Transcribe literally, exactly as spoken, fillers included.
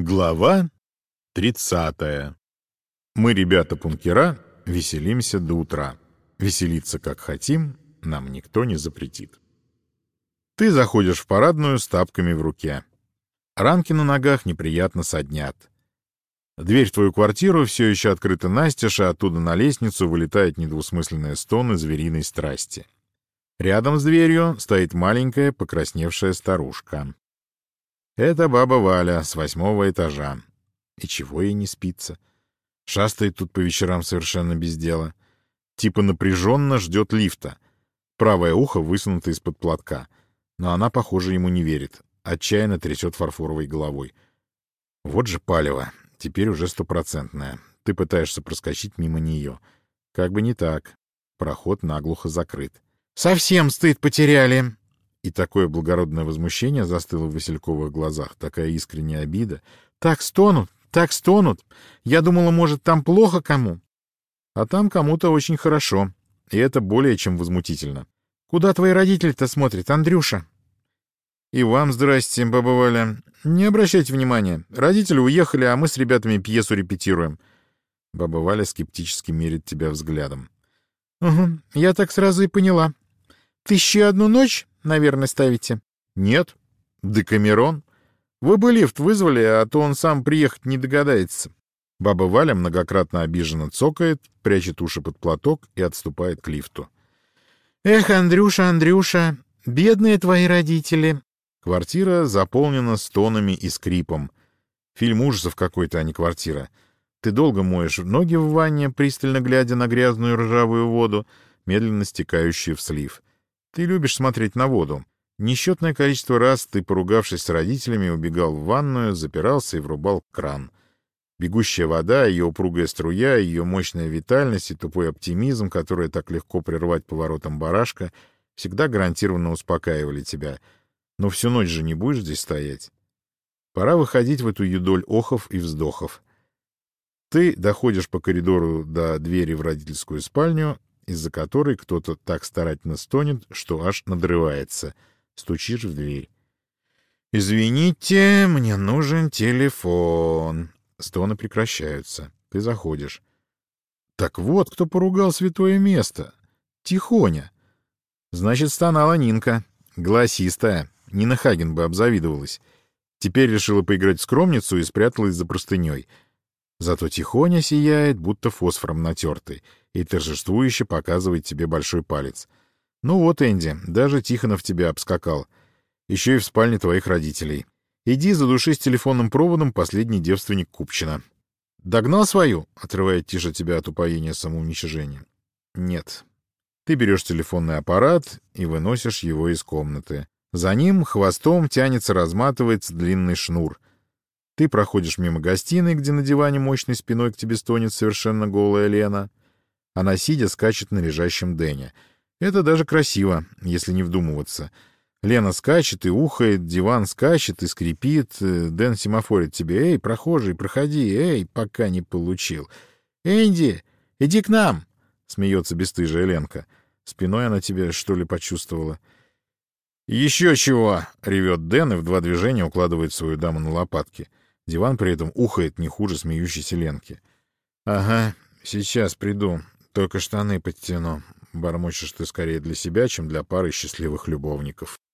Глава тридцатая. Мы, ребята-пункера, веселимся до утра. Веселиться как хотим, нам никто не запретит. Ты заходишь в парадную с тапками в руке. Ранки на ногах неприятно соднят. Дверь в твою квартиру все еще открыта настежь, а оттуда на лестницу вылетает недвусмысленные стоны звериной страсти. Рядом с дверью стоит маленькая покрасневшая старушка. Это баба Валя с восьмого этажа. И чего ей не спится? Шастает тут по вечерам совершенно без дела. Типа напряженно ждет лифта. Правое ухо высунуто из-под платка. Но она, похоже, ему не верит. Отчаянно трясет фарфоровой головой. Вот же палево. Теперь уже стопроцентная. Ты пытаешься проскочить мимо нее. Как бы не так. Проход наглухо закрыт. «Совсем стыд потеряли!» И такое благородное возмущение застыло в васильковых глазах, такая искренняя обида. «Так стонут, так стонут! Я думала, может, там плохо кому?» А там кому-то очень хорошо, и это более чем возмутительно. «Куда твои родители-то смотрят, Андрюша?» «И вам здрасте, баба Валя. Не обращайте внимания. Родители уехали, а мы с ребятами пьесу репетируем». Баба Валя скептически мерит тебя взглядом. «Угу, я так сразу и поняла. Тысячу одну ночь, наверное, ставите?» «Нет. Декамерон. Вы бы лифт вызвали, а то он сам приехать не догадается». Баба Валя многократно обиженно цокает, прячет уши под платок и отступает к лифту. «Эх, Андрюша, Андрюша, бедные твои родители». Квартира заполнена стонами и скрипом. Фильм ужасов какой-то, а не квартира. Ты долго моешь ноги в ванне, пристально глядя на грязную ржавую воду, медленно стекающую в слив. Ты любишь смотреть на воду. Несчетное количество раз ты, поругавшись с родителями, убегал в ванную, запирался и врубал кран. Бегущая вода, ее упругая струя, ее мощная витальность и тупой оптимизм, который так легко прервать поворотом барашка, всегда гарантированно успокаивали тебя. Но всю ночь же не будешь здесь стоять. Пора выходить в эту юдоль охов и вздохов. Ты доходишь по коридору до двери в родительскую спальню, из-за которой кто-то так старательно стонет, что аж надрывается. Стучишь в дверь. «Извините, мне нужен телефон». Стоны прекращаются. Ты заходишь. Так вот, кто поругал святое место. Тихоня. Значит, стонала Нинка. Голосистая. Нина Хаген бы обзавидовалась. Теперь решила поиграть в скромницу и спряталась за простыней. Зато Тихоня сияет, будто фосфором натертый, и торжествующе показывает тебе большой палец. Ну вот, Энди, даже Тихонов тебя обскакал. Еще и в спальне твоих родителей. Иди задуши с телефонным проводом последний девственник Купчина. Догнал свою? Отрывает тише тебя от упоения самоуничижения. Нет. Ты берешь телефонный аппарат и выносишь его из комнаты. За ним хвостом тянется, разматывается длинный шнур. Ты проходишь мимо гостиной, где на диване мощной спиной к тебе стонет совершенно голая Лена. Она, сидя, скачет на лежащем Дэне. Это даже красиво, если не вдумываться. Лена скачет и ухает, диван скачет и скрипит. Дэн семафорит тебе: «Эй, прохожий, проходи, эй, пока не получил». «Энди, иди к нам!» — смеется бесстыжая Ленка. Спиной она тебя, что ли, почувствовала. «Еще чего!» — ревет Дэн и в два движения укладывает свою даму на лопатки. Диван при этом ухает не хуже смеющейся Ленки. «Ага, сейчас приду, только штаны подтяну». Бормочешь ты скорее для себя, чем для пары счастливых любовников.